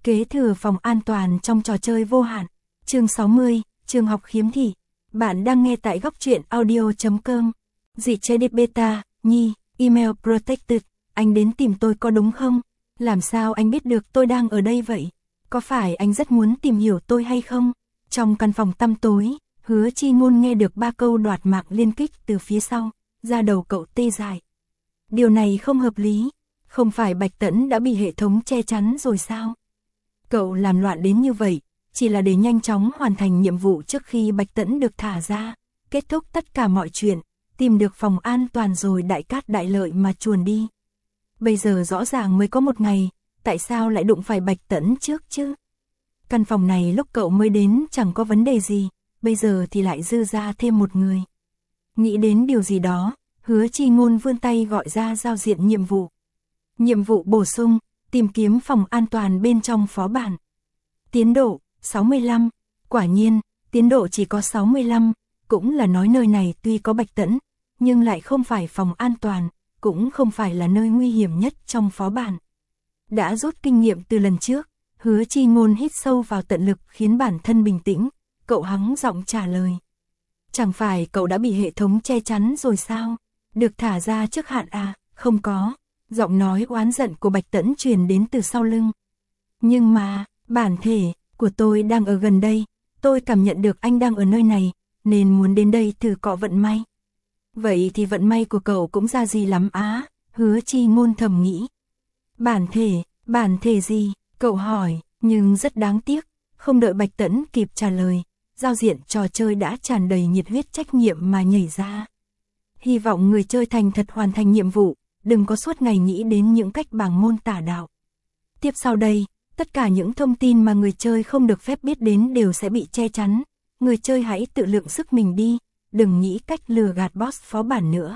Kế thừa phòng an toàn trong trò chơi vô hạn. Chương 60, trường học khiếm thị. Bạn đang nghe tại góc truyện audio.com. Dị chế điệp beta, Nhi, email protected. Anh đến tìm tôi có đúng không? Làm sao anh biết được tôi đang ở đây vậy? Có phải anh rất muốn tìm hiểu tôi hay không? Trong căn phòng tăm tối, Hứa Chi Ngôn nghe được 3 câu đoạt mạng liên kích từ phía sau, da đầu cậu tê dại. Điều này không hợp lý, không phải Bạch Tẫn đã bị hệ thống che chắn rồi sao? Cậu làm loạn đến như vậy, chỉ là để nhanh chóng hoàn thành nhiệm vụ trước khi Bạch Tẫn được thả ra, kết thúc tất cả mọi chuyện, tìm được phòng an toàn rồi đại cát đại lợi mà chuồn đi. Bây giờ rõ ràng mới có một ngày, tại sao lại đụng phải Bạch Tẫn trước chứ? Căn phòng này lúc cậu mới đến chẳng có vấn đề gì, bây giờ thì lại dư ra thêm một người. Nghĩ đến điều gì đó, Hứa Chi Ngôn vươn tay gọi ra giao diện nhiệm vụ. Nhiệm vụ bổ sung, tìm kiếm phòng an toàn bên trong phó bản. Tiến độ, 65. Quả nhiên, tiến độ chỉ có 65, cũng là nói nơi này tuy có Bạch Tẫn, nhưng lại không phải phòng an toàn, cũng không phải là nơi nguy hiểm nhất trong phó bản. Đã rút kinh nghiệm từ lần trước, Hứa Chi Ngôn hít sâu vào tận lực khiến bản thân bình tĩnh, cậu hắng giọng trả lời. Chẳng phải cậu đã bị hệ thống che chắn rồi sao? Được thả ra trước hạn à? Không có. Giọng nói oán giận của Bạch Tẫn truyền đến từ sau lưng. Nhưng mà, bản thể của tôi đang ở gần đây, tôi cảm nhận được anh đang ở nơi này, nên muốn đến đây thử cọ vận may. Vậy thì vận may của cậu cũng ra gì lắm á? Hứa Chi Ngôn thầm nghĩ. Bản thể gì? Cậu hỏi, nhưng rất đáng tiếc, không đợi Bạch Tẫn kịp trả lời, giao diện trò chơi đã tràn đầy nhiệt huyết trách nhiệm mà nhảy ra. Hy vọng người chơi thành thật hoàn thành nhiệm vụ, đừng có suốt ngày nghĩ đến những cách bàng môn tả đạo. Tiếp sau đây, tất cả những thông tin mà người chơi không được phép biết đến đều sẽ bị che chắn, người chơi hãy tự lượng sức mình đi, đừng nghĩ cách lừa gạt boss phó bản nữa.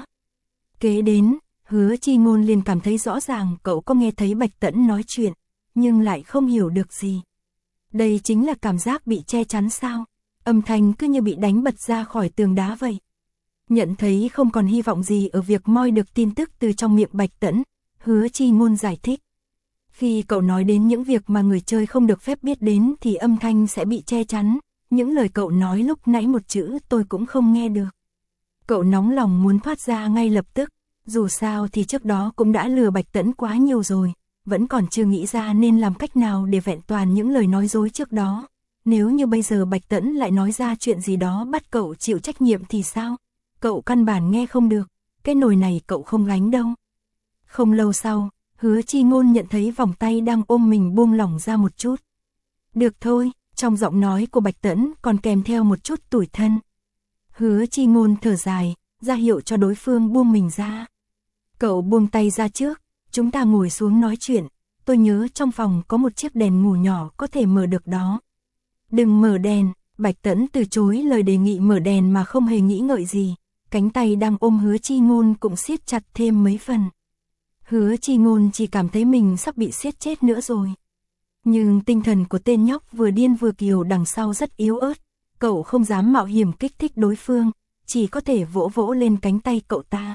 Kế đến, Hứa Chi Ngôn liền cảm thấy rõ ràng cậu có nghe thấy Bạch Tẫn nói chuyện, nhưng lại không hiểu được gì. Đây chính là cảm giác bị che chắn sao? Âm thanh cứ như bị đánh bật ra khỏi tường đá vậy. Nhận thấy không còn hy vọng gì ở việc moi được tin tức từ trong miệng Bạch Tẫn, Hứa Chi Ngôn giải thích. Khi cậu nói đến những việc mà người chơi không được phép biết đến thì âm thanh sẽ bị che chắn, những lời cậu nói lúc nãy một chữ tôi cũng không nghe được. Cậu nóng lòng muốn thoát ra ngay lập tức, dù sao thì trước đó cũng đã lừa Bạch Tẫn quá nhiều rồi, vẫn còn chưa nghĩ ra nên làm cách nào để vẹn toàn những lời nói dối trước đó. Nếu như bây giờ Bạch Tẫn lại nói ra chuyện gì đó bắt cậu chịu trách nhiệm thì sao? Cậu căn bản nghe không được, cái nồi này cậu không gánh đâu. Không lâu sau, Hứa Chi Ngôn nhận thấy vòng tay đang ôm mình buông lỏng ra một chút. Được thôi, trong giọng nói của Bạch Tẫn còn kèm theo một chút tủi thân. Hứa Chi Ngôn thở dài, ra hiệu cho đối phương buông mình ra. Cậu buông tay ra trước, chúng ta ngồi xuống nói chuyện, tôi nhớ trong phòng có một chiếc đèn ngủ nhỏ có thể mở được đó. Đừng mở đèn, Bạch Tẫn từ chối lời đề nghị mở đèn mà không hề nghĩ ngợi gì, cánh tay đang ôm Hứa Chi Ngôn cũng siết chặt thêm mấy phần. Hứa Chi Ngôn chỉ cảm thấy mình sắp bị siết chết nữa rồi. Nhưng tinh thần của tên nhóc vừa điên vừa kiều đằng sau rất yếu ớt, cậu không dám mạo hiểm kích thích đối phương, chỉ có thể vỗ vỗ lên cánh tay cậu ta.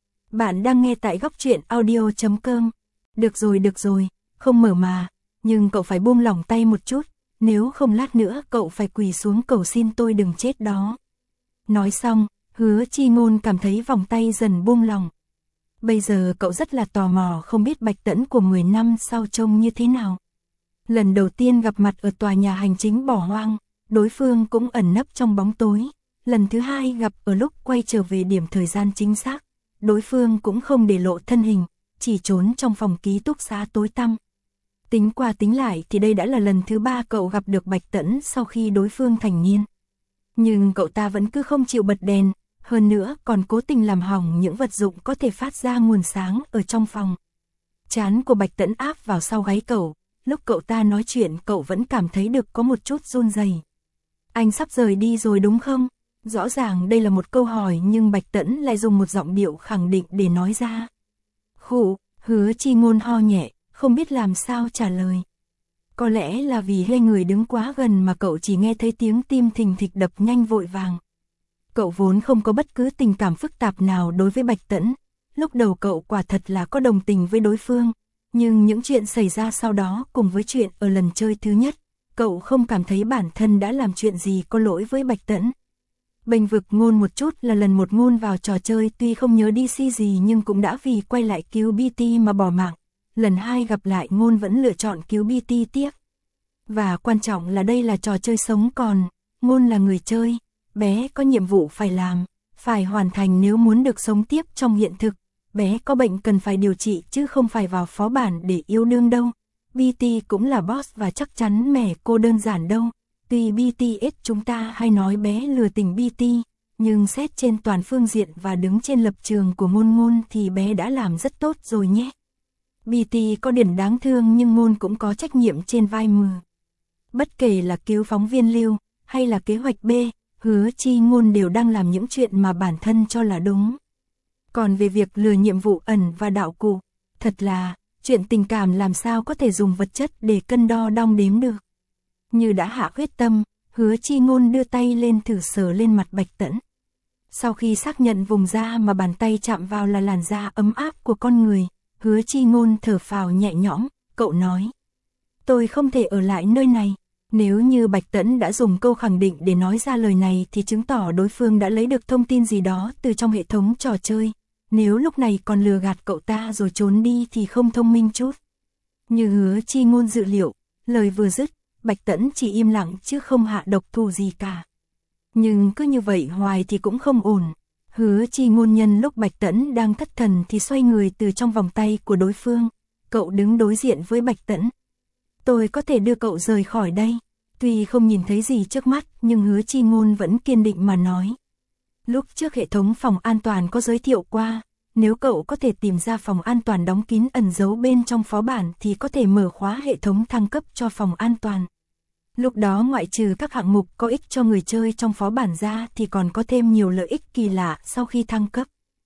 Bạn đang nghe tại góc truyện audio.com. Được rồi, không mở mà, nhưng cậu phải buông lỏng tay một chút, nếu không lát nữa cậu phải quỳ xuống cầu xin tôi đừng chết đó. Nói xong, Hứa Chi Ngôn cảm thấy vòng tay dần buông lỏng. Bây giờ cậu rất là tò mò không biết Bạch Tẫn của 10 năm sau trông như thế nào. Lần đầu tiên gặp mặt ở tòa nhà hành chính bỏ hoang, đối phương cũng ẩn nấp trong bóng tối. Lần thứ hai gặp ở lúc quay trở về điểm thời gian chính xác, đối phương cũng không để lộ thân hình, chỉ trốn trong phòng ký túc xá tối tăm. Tính qua tính lại thì đây đã là lần thứ 3 cậu gặp được Bạch Tẫn sau khi đối phương thành niên. Nhưng cậu ta vẫn cứ không chịu bật đèn, hơn nữa còn cố tình làm hỏng những vật dụng có thể phát ra nguồn sáng ở trong phòng. Trán của Bạch Tẫn áp vào sau gáy cậu, lúc cậu ta nói chuyện cậu vẫn cảm thấy được có một chút run rẩy. Anh sắp rời đi rồi đúng không? Rõ ràng đây là một câu hỏi nhưng Bạch Tẫn lại dùng một giọng điệu khẳng định để nói ra. Khụ, Hứa Chi Ngôn ho nhẹ, không biết làm sao trả lời. Có lẽ là vì hai người đứng quá gần mà cậu chỉ nghe thấy tiếng tim thình thịch đập nhanh vội vàng. Cậu vốn không có bất cứ tình cảm phức tạp nào đối với Bạch Tẫn. Lúc đầu cậu quả thật là có đồng tình với đối phương, Nhưng những chuyện xảy ra sau đó cùng với chuyện ở lần chơi thứ nhất, cậu không cảm thấy bản thân đã làm chuyện gì có lỗi với Bạch Tẫn. Bênh vực Ngôn một chút là lần một Ngôn vào trò chơi tuy không nhớ DC gì nhưng cũng đã vì quay lại cứu BT mà bỏ mạng. Lần 2 gặp lại Ngôn vẫn lựa chọn cứu BT tiếp. Và quan trọng là đây là trò chơi sống còn, Ngôn là người chơi, bé có nhiệm vụ phải làm, phải hoàn thành nếu muốn được sống tiếp trong hiện thực. Bé có bệnh cần phải điều trị chứ không phải vào phó bản để yêu đương đâu. BT cũng là boss và chắc chắn mẹ cô đơn giản đâu. Tuy BTS chúng ta hay nói bé lừa tình BT, nhưng xét trên toàn phương diện và đứng trên lập trường của Ngôn thì bé đã làm rất tốt rồi nhé. BT có điểm đáng thương nhưng Ngôn cũng có trách nhiệm trên vai mờ. Bất kể là cứu phóng viên Lưu, hay là kế hoạch B, Hứa Chi Ngôn đều đang làm những chuyện mà bản thân cho là đúng. Còn về việc lừa nhiệm vụ ẩn và đạo cụ, thật là, chuyện tình cảm làm sao có thể dùng vật chất để cân đo đong đếm được. Như đã hạ quyết tâm, Hứa Chi Ngôn đưa tay lên thử sờ lên mặt Bạch Tẫn. Sau khi xác nhận vùng da mà bàn tay chạm vào là làn da ấm áp của con người, Hứa Chi Ngôn thở phào nhẹ nhõm, cậu nói. Tôi không thể ở lại nơi này. Nếu như Bạch Tẫn đã dùng câu khẳng định để nói ra lời này thì chứng tỏ đối phương đã lấy được thông tin gì đó từ trong hệ thống trò chơi. Nếu lúc này còn lừa gạt cậu ta rồi trốn đi thì không thông minh chút. Như Hứa Chi Ngôn dự liệu, lời vừa dứt, Bạch Tẫn chỉ im lặng chứ không hạ độc thủ gì cả. Nhưng cứ như vậy hoài thì cũng không ổn. Hứa Chi Ngôn nhân lúc Bạch Tẫn đang thất thần thì xoay người từ trong vòng tay của đối phương. Cậu đứng đối diện với Bạch Tẫn. Tôi có thể đưa cậu rời khỏi đây. Tuy không nhìn thấy gì trước mắt nhưng Hứa Chi Ngôn vẫn kiên định mà nói. Lúc trước hệ thống phòng an toàn có giới thiệu qua, nếu cậu có thể tìm ra phòng an toàn đóng kín ẩn giấu bên trong phó bản thì có thể mở khóa hệ thống thăng cấp cho phòng an toàn. Lúc đó ngoại trừ các hạng mục có ích cho người chơi trong phó bản ra thì còn có thêm nhiều lợi ích kỳ lạ sau khi thăng cấp.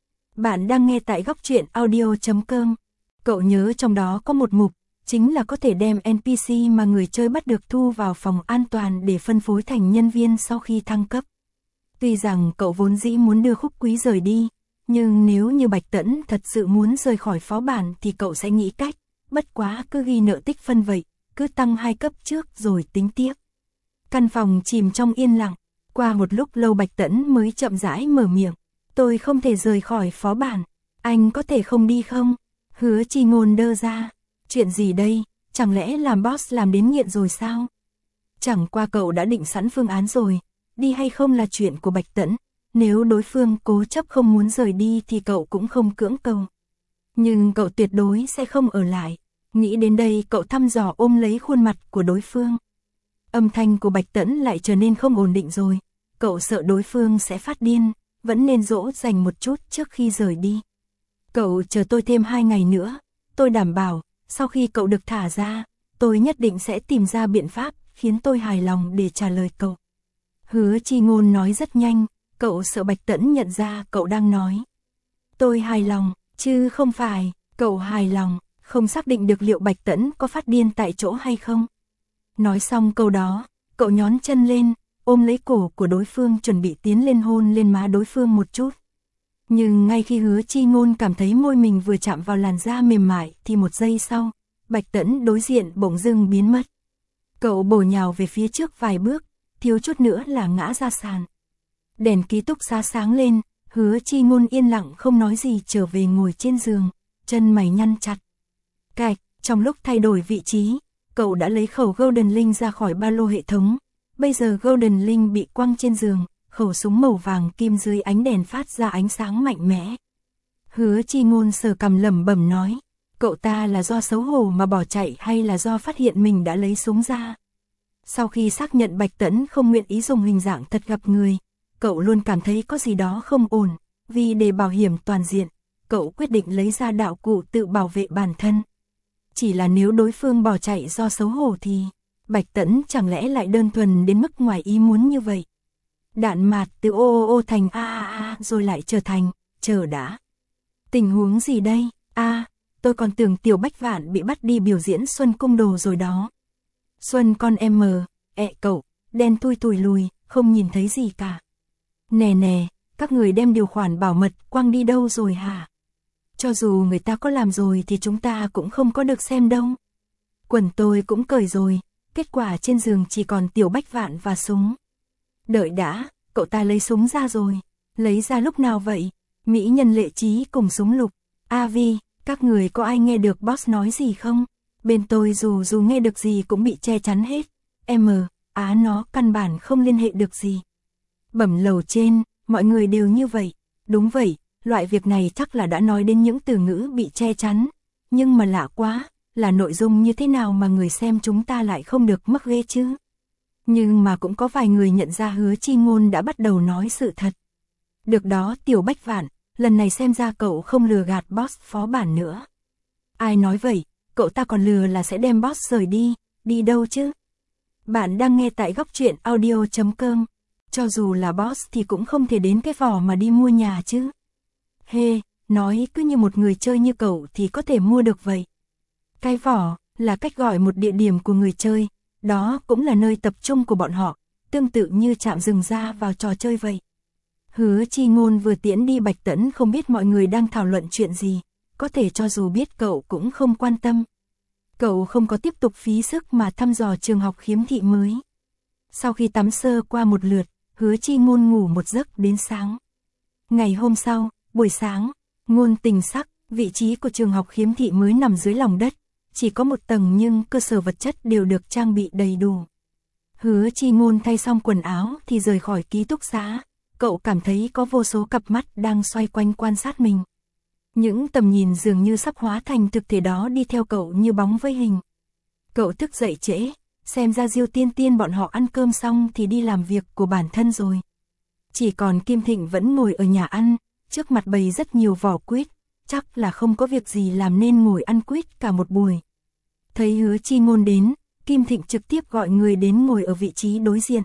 Bạn đang nghe tại góc truyện audio.com. Cậu nhớ trong đó có một mục, chính là có thể đem NPC mà người chơi bắt được thu vào phòng an toàn để phân phối thành nhân viên sau khi thăng cấp. Tuy rằng cậu vốn dĩ muốn đưa Khúc Quý rời đi, nhưng nếu như Bạch Tẫn thật sự muốn rời khỏi phó bản thì cậu sẽ nghĩ cách, bất quá cứ ghi nợ tích phân vậy, cứ tăng 2 cấp trước rồi tính tiếp. Căn phòng chìm trong yên lặng, qua một lúc lâu Bạch Tẫn mới chậm rãi mở miệng. Tôi không thể rời khỏi phó bản, anh có thể không đi không? Hứa Chi Ngôn đơ ra. Chuyện gì đây, chẳng lẽ làm boss làm đến nghiện rồi sao? Chẳng qua cậu đã định sẵn phương án rồi, đi hay không là chuyện của Bạch Tẫn. Nếu đối phương cố chấp không muốn rời đi thì cậu cũng không cưỡng cầu. Nhưng cậu tuyệt đối sẽ không ở lại. Nghĩ đến đây cậu thăm dò ôm lấy khuôn mặt của đối phương. Âm thanh của Bạch Tẫn lại trở nên không ổn định rồi. Cậu sợ đối phương sẽ phát điên, vẫn nên dỗ dành một chút trước khi rời đi. Cậu chờ tôi thêm 2 ngày nữa, tôi đảm bảo, sau khi cậu được thả ra, tôi nhất định sẽ tìm ra biện pháp khiến tôi hài lòng để trả lời cậu. Hứa Chi Ngôn nói rất nhanh, cậu sợ Bạch Tẫn nhận ra cậu đang nói. Tôi hài lòng, chứ không phải, cậu hài lòng, không xác định được liệu Bạch Tẫn có phát điên tại chỗ hay không. Nói xong câu đó, cậu nhón chân lên, ôm lấy cổ của đối phương chuẩn bị tiến lên hôn lên má đối phương một chút. Nhưng ngay khi Hứa Chi Ngôn cảm thấy môi mình vừa chạm vào làn da mềm mại thì một giây sau, Bạch Tẫn đối diện bỗng dưng biến mất. Cậu bổ nhào về phía trước vài bước, thiếu chút nữa là ngã ra sàn. Đèn ký túc xá sáng lên, Hứa Chi Ngôn yên lặng không nói gì trở về ngồi trên giường, chân mày nhăn chặt. Cạch, trong lúc thay đổi vị trí, cậu đã lấy khẩu Golden Link ra khỏi ba lô hệ thống. Bây giờ Golden Link bị quăng trên giường, khẩu súng màu vàng kim dưới ánh đèn phát ra ánh sáng mạnh mẽ. Hứa Chi Ngôn sờ cằm lẩm bẩm nói, cậu ta là do xấu hổ mà bỏ chạy hay là do phát hiện mình đã lấy súng ra. Sau khi xác nhận Bạch Tẫn không nguyện ý dùng hình dạng thật gặp người, cậu luôn cảm thấy có gì đó không ổn, vì để bảo hiểm toàn diện, cậu quyết định lấy ra đạo cụ tự bảo vệ bản thân. Chỉ là nếu đối phương bỏ chạy do xấu hổ thì, Bạch Tẫn chẳng lẽ lại đơn thuần đến mức ngoài ý muốn như vậy. Đạn mạt từ ô thành a rồi lại trở thành, chờ đã. Tình huống gì đây? Tôi còn tưởng Tiểu Bách Vạn bị bắt đi biểu diễn Xuân Cung Đồ rồi đó. Xuân con em cậu, đen thui tủi lùi, không nhìn thấy gì cả. Nè, các người đem điều khoản bảo mật quăng đi đâu rồi hả? Cho dù người ta có làm rồi thì chúng ta cũng không có được xem đâu. Quần tôi cũng cởi rồi, kết quả trên giường chỉ còn Tiểu Bách Vạn và súng. Đợi đã, cậu ta lấy súng ra rồi. Lấy ra lúc nào vậy? Mỹ nhân Lệ Trí cùng súng lục. Vi, các người có ai nghe được boss nói gì không? Bên tôi dù nghe được gì cũng bị che chắn hết. Nó căn bản không liên hệ được gì. Bẩm lầu trên, mọi người đều như vậy. Đúng vậy, loại việc này chắc là đã nói đến những từ ngữ bị che chắn. Nhưng mà lạ quá, là nội dung như thế nào mà người xem chúng ta lại không được mắc ghê chứ? Nhưng mà cũng có vài người nhận ra Hứa Chi Ngôn đã bắt đầu nói sự thật. Được đó Tiểu Bách Vạn, lần này xem ra cậu không lừa gạt boss phó bản nữa. Ai nói vậy, cậu ta còn lừa là sẽ đem boss rời đi đâu chứ? Bạn đang nghe tại góc truyện audio.com. Cho dù là boss thì cũng không thể đến cái vỏ mà đi mua nhà chứ. Nói cứ như một người chơi như cậu thì có thể mua được vậy. Cái vỏ là cách gọi một địa điểm của người chơi, đó cũng là nơi tập trung của bọn họ, tương tự như trạm dừng ra vào trò chơi vậy. Hứa Chi Ngôn vừa tiễn đi Bạch Tẫn không biết mọi người đang thảo luận chuyện gì, có thể cho dù biết cậu cũng không quan tâm. Cậu không có tiếp tục phí sức mà thăm dò trường học khiếm thị mới. Sau khi tắm sơ qua một lượt, Hứa Chi Ngôn ngủ một giấc đến sáng. Ngày hôm sau, buổi sáng, Ngôn Tình Sắc, vị trí của trường học khiếm thị mới nằm dưới lòng đất, chỉ có một tầng nhưng cơ sở vật chất đều được trang bị đầy đủ. Hứa Chi Ngôn thay xong quần áo thì rời khỏi ký túc xá, cậu cảm thấy có vô số cặp mắt đang xoay quanh quan sát mình. Những tầm nhìn dường như sắp hóa thành thực thể đó đi theo cậu như bóng với hình. Cậu thức dậy trễ, xem ra Diêu Tiên Tiên bọn họ ăn cơm xong thì đi làm việc của bản thân rồi. Chỉ còn Kim Thịnh vẫn ngồi ở nhà ăn, trước mặt bày rất nhiều vỏ quýt, chắc là không có việc gì làm nên ngồi ăn quýt cả một buổi. Thấy Hứa Chi Ngôn đến, Kim Thịnh trực tiếp gọi người đến ngồi ở vị trí đối diện.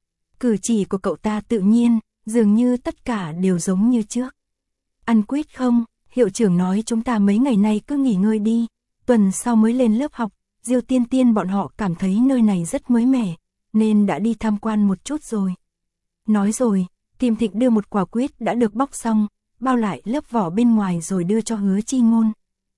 Cử chỉ của cậu ta tự nhiên, dường như tất cả đều giống như trước. Ăn quýt không? Hiệu trưởng nói chúng ta mấy ngày nay cứ nghỉ ngơi đi, tuần sau mới lên lớp học. Diêu Tiên Tiên bọn họ cảm thấy nơi này rất mới mẻ, nên đã đi tham quan một chút rồi. Nói rồi, Kim Thịnh đưa một quả quýt đã được bóc xong, bao lại lớp vỏ bên ngoài rồi đưa cho Hứa Chi Ngôn.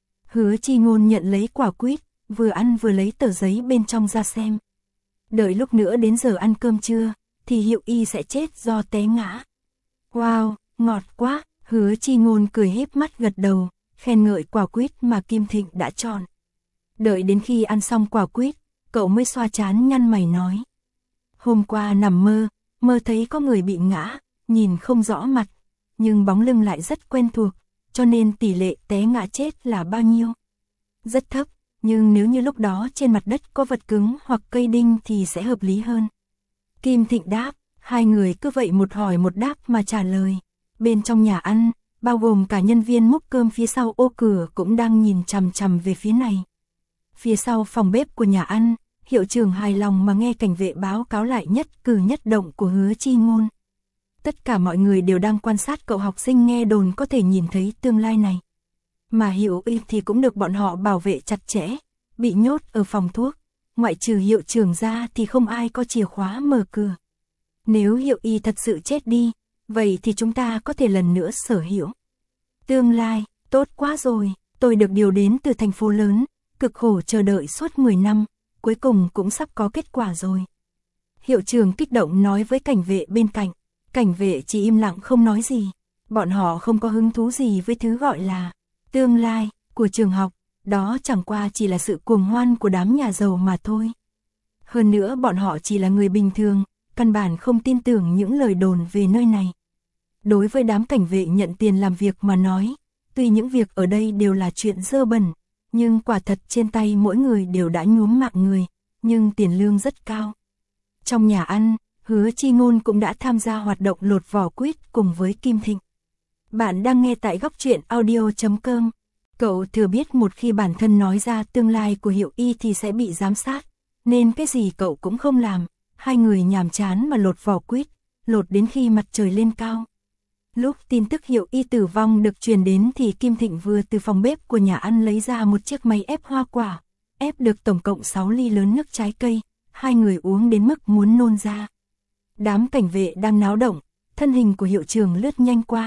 Hứa Chi Ngôn nhận lấy quả quýt, vừa ăn vừa lấy tờ giấy bên trong ra xem. Đợi lúc nữa đến giờ ăn cơm trưa, thì Hiệu Y sẽ chết do té ngã. Wow, ngọt quá, Hứa Chi Ngôn cười híp mắt gật đầu, khen ngợi quả quýt mà Kim Thịnh đã chọn. Đợi đến khi ăn xong quả quýt, cậu mới xoa trán nhăn mày nói. Hôm qua nằm mơ thấy có người bị ngã, nhìn không rõ mặt, nhưng bóng lưng lại rất quen thuộc, cho nên tỷ lệ té ngã chết là bao nhiêu? Rất thấp, nhưng nếu như lúc đó trên mặt đất có vật cứng hoặc cây đinh thì sẽ hợp lý hơn. Kim Thịnh đáp, hai người cứ vậy một hỏi một đáp mà trả lời. Bên trong nhà ăn, bao gồm cả nhân viên múc cơm phía sau ô cửa cũng đang nhìn chằm chằm về phía này. Phía sau phòng bếp của nhà ăn, hiệu trưởng hài lòng mà nghe cảnh vệ báo cáo lại nhất cử nhất động của Hứa Chi Ngôn. Tất cả mọi người đều đang quan sát cậu học sinh nghe đồn có thể nhìn thấy tương lai này. Mà Hiệu Y thì cũng được bọn họ bảo vệ chặt chẽ, bị nhốt ở phòng thuốc, ngoại trừ hiệu trưởng ra thì không ai có chìa khóa mở cửa. Nếu Hiệu Y thật sự chết đi, vậy thì chúng ta có thể lần nữa sở hữu tương lai. Tốt quá rồi, tôi được điều đến từ thành phố lớn, cực khổ chờ đợi suốt 10 năm, cuối cùng cũng sắp có kết quả rồi. Hiệu trưởng kích động nói với cảnh vệ bên cạnh. Cảnh vệ chỉ im lặng không nói gì. Bọn họ không có hứng thú gì với thứ gọi là tương lai của trường học, đó chẳng qua chỉ là sự cuồng hoan của đám nhà giàu mà thôi. Hơn nữa bọn họ chỉ là người bình thường, căn bản không tin tưởng những lời đồn về nơi này. Đối với đám cảnh vệ nhận tiền làm việc mà nói, tuy những việc ở đây đều là chuyện dơ bẩn, nhưng quả thật trên tay mỗi người đều đã nhuốm mạng người, nhưng tiền lương rất cao. Trong nhà ăn, Hứa Chi Ngôn cũng đã tham gia hoạt động lột vỏ quýt cùng với Kim Thịnh. Bạn đang nghe tại góc truyện audio.com. Cậu thừa biết một khi bản thân nói ra tương lai của Hiệu Y thì sẽ bị giám sát, nên cái gì cậu cũng không làm. Hai người nhàm chán mà lột vỏ quýt, lột đến khi mặt trời lên cao. Lúc tin tức Hiệu Y tử vong được truyền đến thì Kim Thịnh vừa từ phòng bếp của nhà ăn lấy ra một chiếc máy ép hoa quả, ép được tổng cộng 6 ly lớn nước trái cây, hai người uống đến mức muốn nôn ra. Đám cảnh vệ đang náo động, thân hình của hiệu trưởng lướt nhanh qua,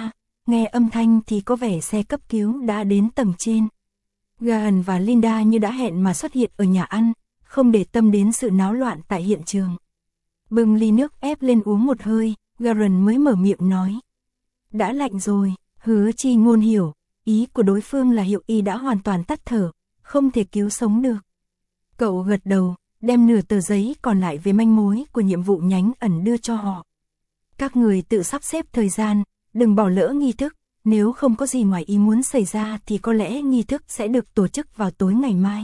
nghe âm thanh thì có vẻ xe cấp cứu đã đến tầng trên. Garen và Linda như đã hẹn mà xuất hiện ở nhà ăn, không để tâm đến sự náo loạn tại hiện trường. Bưng ly nước ép lên uống một hơi, Garen mới mở miệng nói. Đã lạnh rồi. Hứa Chi Ngôn hiểu, ý của đối phương là Hiệu Y đã hoàn toàn tắt thở, không thể cứu sống được. Cậu gật đầu, đem nửa tờ giấy còn lại về manh mối của nhiệm vụ nhánh ẩn đưa cho họ. Các người tự sắp xếp thời gian, đừng bỏ lỡ nghi thức, nếu không có gì ngoài ý muốn xảy ra thì có lẽ nghi thức sẽ được tổ chức vào tối ngày mai.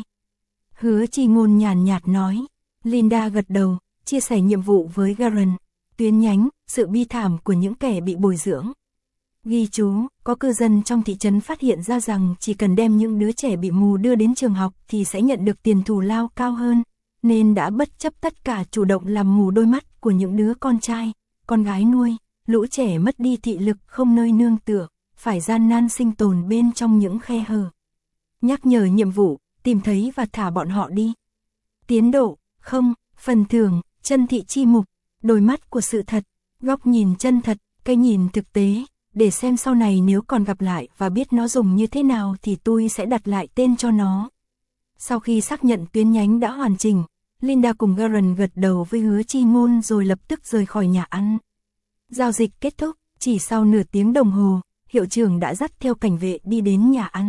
Hứa Chi Ngôn nhàn nhạt nói. Linda gật đầu, chia sẻ nhiệm vụ với Garen. Tuyến nhánh, sự bi thảm của những kẻ bị bồi dưỡng. Ghi chú, có cư dân trong thị trấn phát hiện ra rằng chỉ cần đem những đứa trẻ bị mù đưa đến trường học thì sẽ nhận được tiền thù lao cao hơn, nên đã bất chấp tất cả chủ động làm mù đôi mắt của những đứa con trai, con gái nuôi, lũ trẻ mất đi thị lực không nơi nương tựa, phải gian nan sinh tồn bên trong những khe hở. Nhắc nhở nhiệm vụ, tìm thấy và thả bọn họ đi. Tiến độ, không, phần thưởng, chân thị chi mục, đôi mắt của sự thật, góc nhìn chân thật, cái nhìn thực tế. Để xem sau này nếu còn gặp lại và biết nó dùng như thế nào thì tôi sẽ đặt lại tên cho nó. Sau khi xác nhận tuyến nhánh đã hoàn chỉnh, Linda cùng Garen gật đầu với Hứa Chi Ngôn rồi lập tức rời khỏi nhà ăn. Giao dịch kết thúc, chỉ sau nửa tiếng đồng hồ, hiệu trưởng đã dắt theo cảnh vệ đi đến nhà ăn.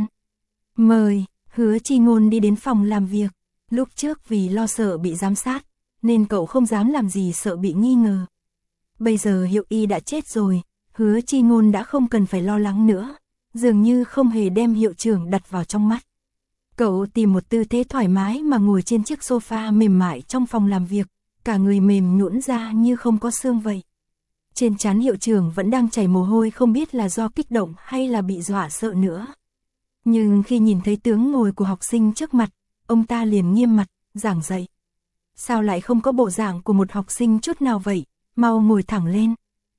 Mời, Hứa Chi Ngôn đi đến phòng làm việc. Lúc trước vì lo sợ bị giám sát, nên cậu không dám làm gì sợ bị nghi ngờ. Bây giờ Hiệu Y đã chết rồi. Hứa Chi Ngôn đã không cần phải lo lắng nữa, dường như không hề đem hiệu trưởng đặt vào trong mắt. Cậu tìm một tư thế thoải mái mà ngồi trên chiếc sofa mềm mại trong phòng làm việc, cả người mềm nhũn ra như không có xương vậy. Trên trán hiệu trưởng vẫn đang chảy mồ hôi, không biết là do kích động hay là bị dọa sợ nữa. Nhưng khi nhìn thấy tướng ngồi của học sinh trước mặt, ông ta liền nghiêm mặt, giảng dạy. Sao lại không có bộ dạng của một học sinh chút nào vậy, mau ngồi thẳng lên.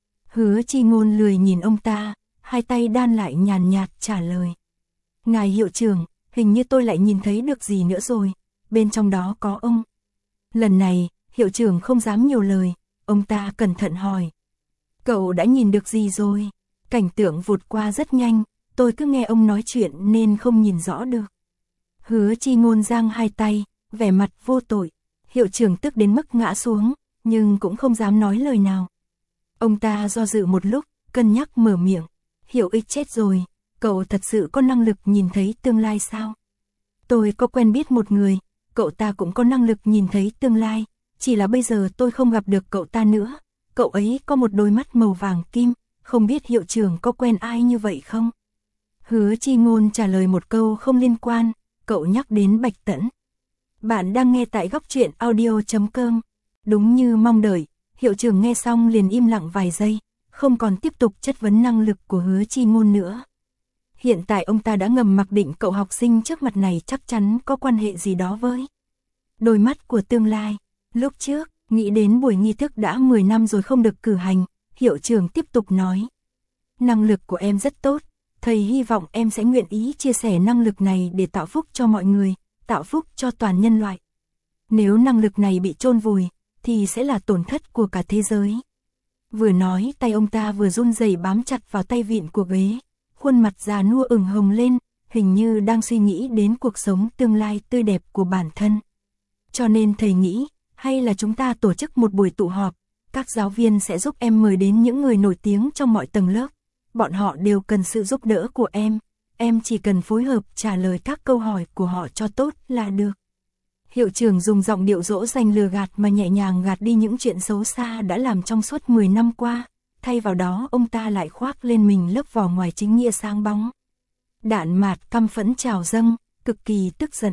Hứa Chi Ngôn lười nhìn ông ta, hai tay đan lại nhàn nhạt trả lời. Ngài hiệu trưởng, hình như tôi lại nhìn thấy được gì nữa rồi, bên trong đó có ông. Lần này, hiệu trưởng không dám nhiều lời, ông ta cẩn thận hỏi. Cậu đã nhìn được gì rồi? Cảnh tượng vụt qua rất nhanh, tôi cứ nghe ông nói chuyện nên không nhìn rõ được. Hứa Chi Ngôn giang hai tay, vẻ mặt vô tội. Hiệu trưởng tức đến mức ngã xuống, nhưng cũng không dám nói lời nào. Ông ta do dự một lúc, cân nhắc mở miệng. Hiệu Ích chết rồi, cậu thật sự có năng lực nhìn thấy tương lai sao? Tôi có quen biết một người, cậu ta cũng có năng lực nhìn thấy tương lai, chỉ là bây giờ tôi không gặp được cậu ta nữa. Cậu ấy có một đôi mắt màu vàng kim, không biết hiệu trưởng có quen ai như vậy không? Hứa Chi Ngôn trả lời một câu không liên quan, cậu nhắc đến Bạch Tẫn. Bạn đang nghe tại góc truyện audio.com. Đúng như mong đợi, hiệu trưởng nghe xong liền im lặng vài giây, không còn tiếp tục chất vấn năng lực của Hứa Chi Ngôn nữa. Hiện tại ông ta đã ngầm mặc định cậu học sinh trước mặt này chắc chắn có quan hệ gì đó với đôi mắt của tương lai. Lúc trước, nghĩ đến buổi nghi thức đã 10 năm rồi không được cử hành, hiệu trưởng tiếp tục nói. Năng lực của em rất tốt, thầy hy vọng em sẽ nguyện ý chia sẻ năng lực này để tạo phúc cho mọi người, tạo phúc cho toàn nhân loại. Nếu năng lực này bị chôn vùi, thì sẽ là tổn thất của cả thế giới. Vừa nói tay ông ta vừa run rẩy bám chặt vào tay vịn của ghế, khuôn mặt già nua ửng hồng lên, hình như đang suy nghĩ đến cuộc sống tương lai tươi đẹp của bản thân. Cho nên thầy nghĩ, hay là chúng ta tổ chức một buổi tụ họp, các giáo viên sẽ giúp em mời đến những người nổi tiếng trong mọi tầng lớp. Bọn họ đều cần sự giúp đỡ của em chỉ cần phối hợp trả lời các câu hỏi của họ cho tốt là được. Hiệu trưởng dùng giọng điệu dỗ dành lừa gạt mà nhẹ nhàng gạt đi những chuyện xấu xa đã làm trong suốt 10 năm qua, thay vào đó ông ta lại khoác lên mình lớp vỏ ngoài chính nghĩa sáng bóng. Đạn mạt căm phẫn trào dâng, cực kỳ tức giận.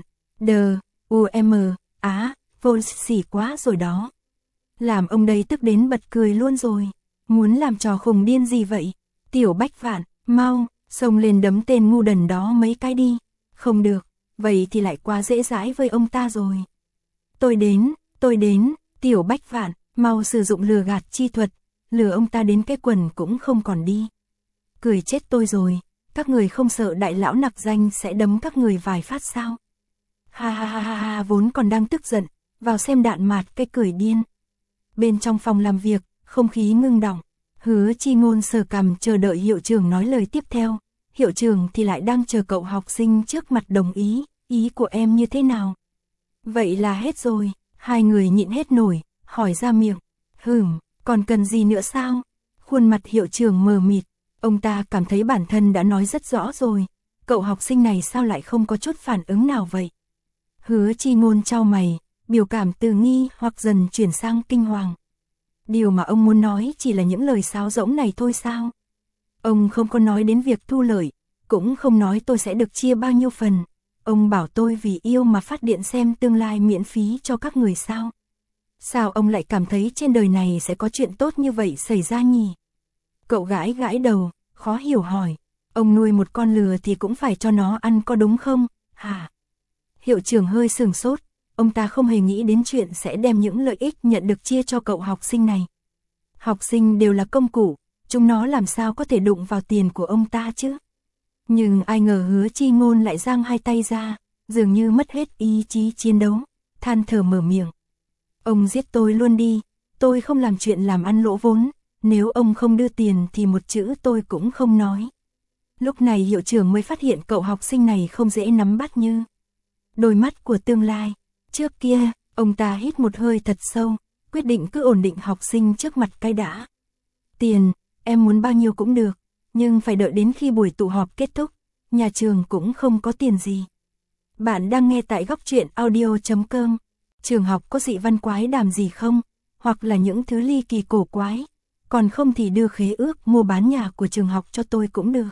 Vô sỉ quá rồi đó. Làm ông đây tức đến bật cười luôn rồi. Muốn làm trò khùng điên gì vậy? Tiểu Bách Vạn, mau, xông lên đấm tên ngu đần đó mấy cái đi. Không được, vậy thì lại quá dễ dãi với ông ta rồi. Tôi đến, Tiểu Bách Vạn, mau sử dụng lừa gạt chi thuật, lừa ông ta đến cái quần cũng không còn đi. Cười chết tôi rồi, các người không sợ đại lão nặc danh sẽ đấm các người vài phát sao? Ha ha ha ha ha, vốn còn đang tức giận, vào xem đạn mạt cái cười điên. Bên trong phòng làm việc, không khí ngưng đọng, Hứa Chi Ngôn sờ cằm chờ đợi hiệu trưởng nói lời tiếp theo, hiệu trưởng thì lại đang chờ cậu học sinh trước mặt đồng ý, ý của em như thế nào? Vậy là hết rồi, hai người nhịn hết nổi, hỏi ra miệng, còn cần gì nữa sao? Khuôn mặt hiệu trưởng mờ mịt, ông ta cảm thấy bản thân đã nói rất rõ rồi, cậu học sinh này sao lại không có chút phản ứng nào vậy? Hứa Chi Ngôn chau mày, biểu cảm từ nghi hoặc dần chuyển sang kinh hoàng. Điều mà ông muốn nói chỉ là những lời sáo rỗng này thôi sao? Ông không có nói đến việc thu lợi, cũng không nói tôi sẽ được chia bao nhiêu phần. Ông bảo tôi vì yêu mà phát điện xem tương lai miễn phí cho các người sao? Sao ông lại cảm thấy trên đời này sẽ có chuyện tốt như vậy xảy ra nhỉ? Cậu gãi gãi đầu, khó hiểu hỏi. Ông nuôi một con lừa thì cũng phải cho nó ăn có đúng không? Hả? Hiệu trưởng hơi sửng sốt. Ông ta không hề nghĩ đến chuyện sẽ đem những lợi ích nhận được chia cho cậu học sinh này. Học sinh đều là công cụ, chúng nó làm sao có thể đụng vào tiền của ông ta chứ? Nhưng ai ngờ Hứa Chi Ngôn lại giang hai tay ra, dường như mất hết ý chí chiến đấu, than thở mở miệng. Ông giết tôi luôn đi, tôi không làm chuyện làm ăn lỗ vốn, nếu ông không đưa tiền thì một chữ tôi cũng không nói. Lúc này hiệu trưởng mới phát hiện cậu học sinh này không dễ nắm bắt như đôi mắt của tương lai. Trước kia, ông ta hít một hơi thật sâu, quyết định cứ ổn định học sinh trước mặt cái đã. Tiền, em muốn bao nhiêu cũng được, nhưng phải đợi đến khi buổi tụ họp kết thúc, nhà trường cũng không có tiền gì. Bạn đang nghe tại góc truyện audio.com. Trường học có dị văn quái đàm gì không? Hoặc là những thứ ly kỳ cổ quái? Còn không thì đưa khế ước mua bán nhà của trường học cho tôi cũng được.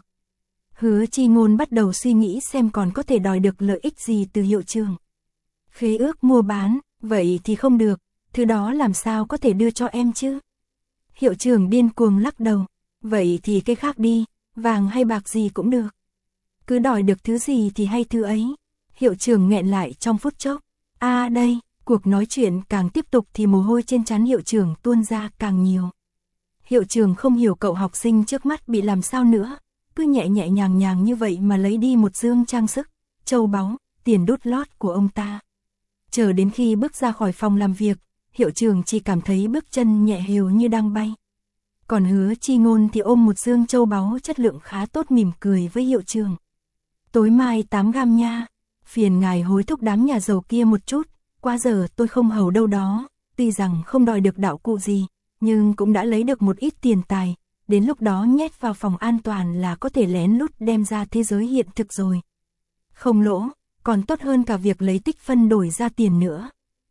Hứa Chi Ngôn bắt đầu suy nghĩ xem còn có thể đòi được lợi ích gì từ hiệu trưởng. Khế ước mua bán, vậy thì không được, thứ đó làm sao có thể đưa cho em chứ? Hiệu trưởng điên cuồng lắc đầu, vậy thì cái khác đi, vàng hay bạc gì cũng được. Cứ đòi được thứ gì thì hay thứ ấy. Hiệu trưởng nghẹn lại trong phút chốc. Đây, cuộc nói chuyện càng tiếp tục thì mồ hôi trên trán hiệu trưởng tuôn ra càng nhiều. Hiệu trưởng không hiểu cậu học sinh trước mắt bị làm sao nữa, cứ nhẹ nhẹ nhàng nhàng như vậy mà lấy đi một dương trang sức, châu báu, tiền đút lót của ông ta. Chờ đến khi bước ra khỏi phòng làm việc, hiệu trưởng chỉ cảm thấy bước chân nhẹ hều như đang bay. Còn Hứa Chi Ngôn thì ôm một dương châu báu chất lượng khá tốt mỉm cười với hiệu trưởng. Tối mai 8 gam nha, phiền ngài hối thúc đám nhà giàu kia một chút, qua giờ tôi không hầu đâu đó, tuy rằng không đòi được đạo cụ gì, nhưng cũng đã lấy được một ít tiền tài, đến lúc đó nhét vào phòng an toàn là có thể lén lút đem ra thế giới hiện thực rồi. Không lỗ, còn tốt hơn cả việc lấy tích phân đổi ra tiền nữa.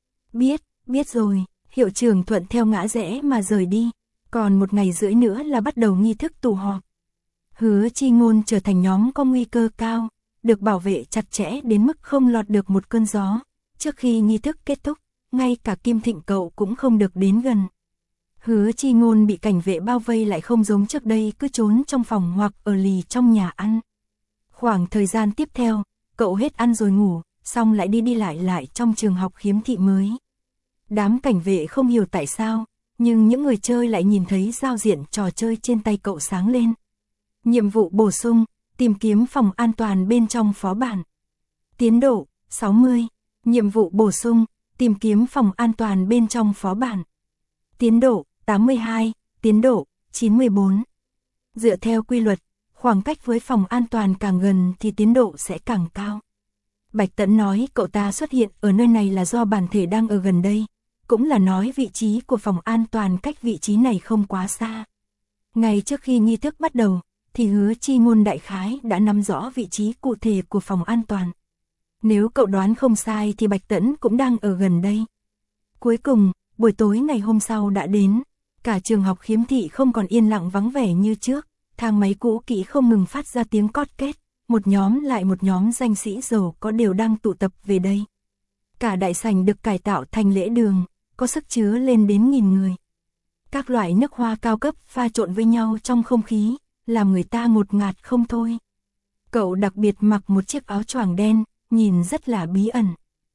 Biết rồi, hiệu trưởng thuận theo ngã rẽ mà rời đi, còn 1 ngày rưỡi nữa là bắt đầu nghi thức tụ họp. Hứa Chi Ngôn trở thành nhóm có nguy cơ cao, được bảo vệ chặt chẽ đến mức không lọt được một cơn gió. Trước khi nghi thức kết thúc, ngay cả Kim Thịnh cậu cũng không được đến gần. Hứa Chi Ngôn bị cảnh vệ bao vây lại không giống trước đây cứ trốn trong phòng hoặc ở lì trong nhà ăn. Khoảng thời gian tiếp theo, cậu hết ăn rồi ngủ, xong lại đi lại trong trường học khiếm thị mới. Đám cảnh vệ không hiểu tại sao, nhưng những người chơi lại nhìn thấy giao diện trò chơi trên tay cậu sáng lên. Nhiệm vụ bổ sung, tìm kiếm phòng an toàn bên trong phó bản. Tiến độ, 60. Nhiệm vụ bổ sung, tìm kiếm phòng an toàn bên trong phó bản. Tiến độ, 82. Tiến độ, 94. Dựa theo quy luật, khoảng cách với phòng an toàn càng gần thì tiến độ sẽ càng cao. Bạch Tẫn nói cậu ta xuất hiện ở nơi này là do bản thể đang ở gần đây, cũng là nói vị trí của phòng an toàn cách vị trí này không quá xa. Ngay trước khi nghi thức bắt đầu, thì Hứa Chi Ngôn đại khái đã nắm rõ vị trí cụ thể của phòng an toàn. Nếu cậu đoán không sai thì Bạch Tẫn cũng đang ở gần đây. Cuối cùng, buổi tối ngày hôm sau đã đến, cả trường học khiếm thị không còn yên lặng vắng vẻ như trước, thang máy cũ kỹ không ngừng phát ra tiếng cót két, một nhóm lại một nhóm danh sĩ giàu có đều đang tụ tập về đây. Cả đại sảnh được cải tạo thành lễ đường, có sức chứa lên đến 1000 người. Các loại nước hoa cao cấp pha trộn với nhau trong không khí, làm người ta ngột ngạt không thôi. Cậu đặc biệt mặc một chiếc áo choàng đen, nhìn rất là bí ẩn.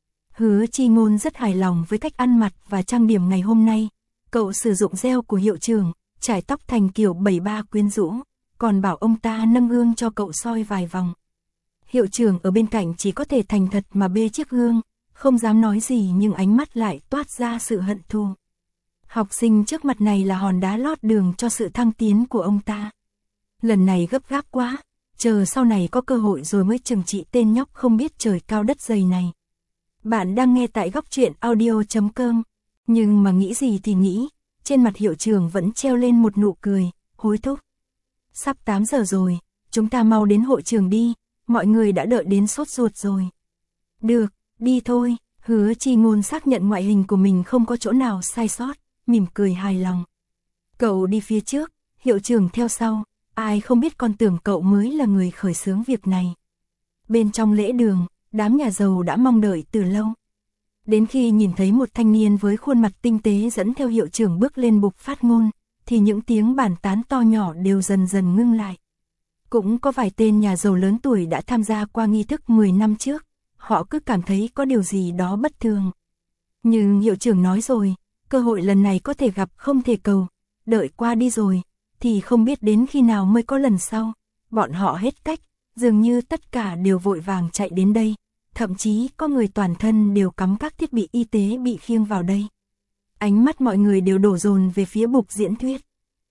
Hứa Chi Ngôn rất hài lòng với cách ăn mặc và trang điểm ngày hôm nay. Cậu sử dụng gel của hiệu trưởng, trải tóc thành kiểu 73 quyến rũ, còn bảo ông ta nâng gương cho cậu soi vài vòng. Hiệu trưởng ở bên cạnh chỉ có thể thành thật mà bê chiếc gương, không dám nói gì nhưng ánh mắt lại toát ra sự hận thù. Học sinh trước mặt này là hòn đá lót đường cho sự thăng tiến của ông ta. Lần này gấp gáp quá, chờ sau này có cơ hội rồi mới trừng trị tên nhóc không biết trời cao đất dày này. Bạn đang nghe tại góc truyện audio.com. Nhưng mà nghĩ gì thì nghĩ, trên mặt hiệu trưởng vẫn treo lên một nụ cười, hối thúc. Sắp 8 giờ rồi, chúng ta mau đến hội trường đi, mọi người đã đợi đến sốt ruột rồi. Được, đi thôi, Hứa Chi Ngôn xác nhận ngoại hình của mình không có chỗ nào sai sót, mỉm cười hài lòng. Cậu đi phía trước, hiệu trưởng theo sau, ai không biết còn tưởng cậu mới là người khởi xướng việc này. Bên trong lễ đường, đám nhà giàu đã mong đợi từ lâu. Đến khi nhìn thấy một thanh niên với khuôn mặt tinh tế dẫn theo hiệu trưởng bước lên bục phát ngôn, thì những tiếng bàn tán to nhỏ đều dần dần ngưng lại. Cũng có vài tên nhà giàu lớn tuổi đã tham gia qua nghi thức 10 năm trước, họ cứ cảm thấy có điều gì đó bất thường. Nhưng hiệu trưởng nói rồi, cơ hội lần này có thể gặp không thể cầu, đợi qua đi rồi, thì không biết đến khi nào mới có lần sau. Bọn họ hết cách, dường như tất cả đều vội vàng chạy đến đây, thậm chí có người toàn thân đều cắm các thiết bị y tế bị khiêng vào đây. Ánh mắt mọi người đều đổ dồn về phía bục diễn thuyết.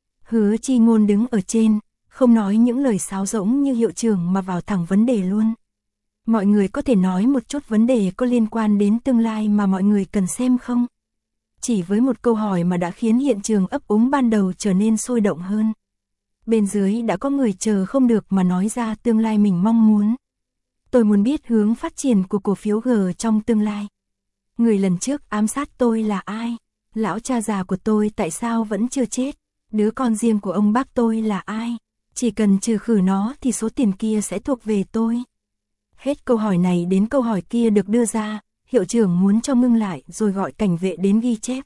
Hứa Chi Ngôn đứng ở trên, không nói những lời sáo rỗng như hiệu trưởng mà vào thẳng vấn đề luôn. Mọi người có thể nói một chút vấn đề có liên quan đến tương lai mà mọi người cần xem không? Chỉ với một câu hỏi mà đã khiến hiện trường ấp úng ban đầu trở nên sôi động hơn. Bên dưới đã có người chờ không được mà nói ra tương lai mình mong muốn. Tôi muốn biết hướng phát triển của cổ phiếu G trong tương lai. Người lần trước ám sát tôi là ai? Lão cha già của tôi tại sao vẫn chưa chết? Đứa con riêng của ông bác tôi là ai? Chỉ cần trừ khử nó thì số tiền kia sẽ thuộc về tôi. Hết câu hỏi này đến câu hỏi kia được đưa ra, hiệu trưởng muốn cho ngưng lại rồi gọi cảnh vệ đến ghi chép.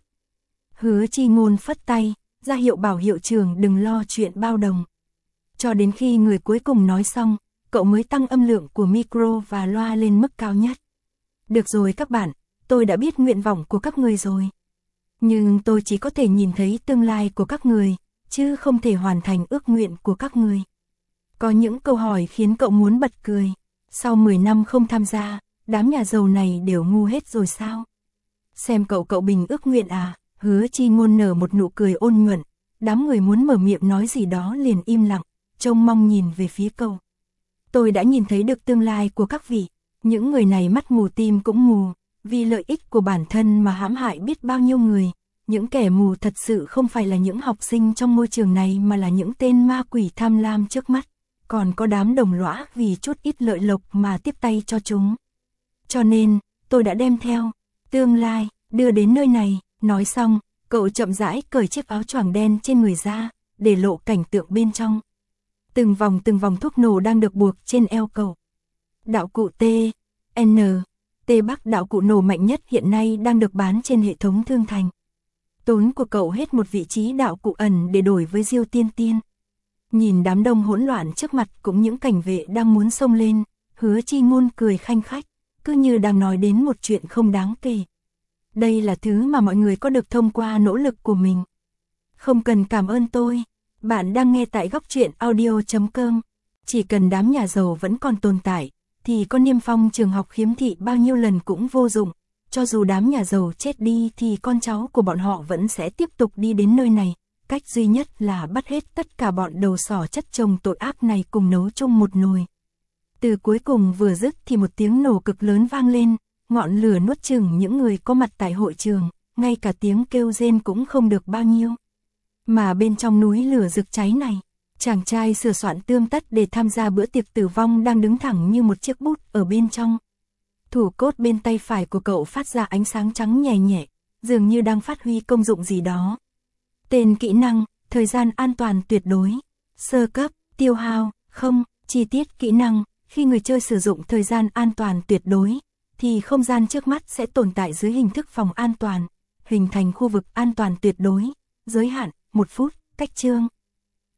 Hứa Chi Ngôn phất tay, ra hiệu bảo hiệu trưởng đừng lo chuyện bao đồng. Cho đến khi người cuối cùng nói xong, cậu mới tăng âm lượng của micro và loa lên mức cao nhất. Được rồi các bạn, tôi đã biết nguyện vọng của các người rồi. Nhưng tôi chỉ có thể nhìn thấy tương lai của các người, chứ không thể hoàn thành ước nguyện của các người. Có những câu hỏi khiến cậu muốn bật cười. Sau 10 năm không tham gia, đám nhà giàu này đều ngu hết rồi sao? Xem cậu bình ước nguyện à? Hứa Chi Ngôn nở một nụ cười ôn nhuận, đám người muốn mở miệng nói gì đó liền im lặng, trông mong nhìn về phía cậu. Tôi đã nhìn thấy được tương lai của các vị, những người này mắt mù tim cũng mù, vì lợi ích của bản thân mà hãm hại biết bao nhiêu người. Những kẻ mù thật sự không phải là những học sinh trong môi trường này mà là những tên ma quỷ tham lam trước mắt. Còn có đám đồng lõa vì chút ít lợi lộc mà tiếp tay cho chúng. Cho nên, tôi đã đem theo tương lai, đưa đến nơi này. Nói xong, cậu chậm rãi cởi chiếc áo choàng đen trên người ra, để lộ cảnh tượng bên trong. Từng vòng thuốc nổ đang được buộc trên eo cậu. Đạo cụ T Bắc, đạo cụ nổ mạnh nhất hiện nay đang được bán trên hệ thống Thương Thành. Tốn của cậu hết một vị trí đạo cụ ẩn để đổi với Diêu Tiên Tiên. Nhìn đám đông hỗn loạn trước mặt cũng những cảnh vệ đang muốn xông lên, Hứa Chi Ngôn cười khanh khách, cứ như đang nói đến một chuyện không đáng kể. Đây là thứ mà mọi người có được thông qua nỗ lực của mình. Không cần cảm ơn tôi, bạn đang nghe tại góc truyện audio.com. Chỉ cần đám nhà giàu vẫn còn tồn tại, thì có niêm phong trường học khiếm thị bao nhiêu lần cũng vô dụng. Cho dù đám nhà giàu chết đi thì con cháu của bọn họ vẫn sẽ tiếp tục đi đến nơi này. Cách duy nhất là bắt hết tất cả bọn đầu sỏ chất chồng tội ác này cùng nấu chung một nồi. Từ cuối cùng vừa dứt thì một tiếng nổ cực lớn vang lên, ngọn lửa nuốt chửng những người có mặt tại hội trường, ngay cả tiếng kêu rên cũng không được bao nhiêu. Mà bên trong núi lửa rực cháy này, chàng trai sửa soạn tươm tất để tham gia bữa tiệc tử vong đang đứng thẳng như một chiếc bút ở bên trong. Thủ cốt bên tay phải của cậu phát ra ánh sáng trắng nhẹ nhẹ, dường như đang phát huy công dụng gì đó. Tên kỹ năng, thời gian an toàn tuyệt đối. Sơ cấp, tiêu hao, không. Chi tiết kỹ năng, khi người chơi sử dụng thời gian an toàn tuyệt đối, thì không gian trước mắt sẽ tồn tại dưới hình thức phòng an toàn, hình thành khu vực an toàn tuyệt đối. Giới hạn, 1 phút, cách chương.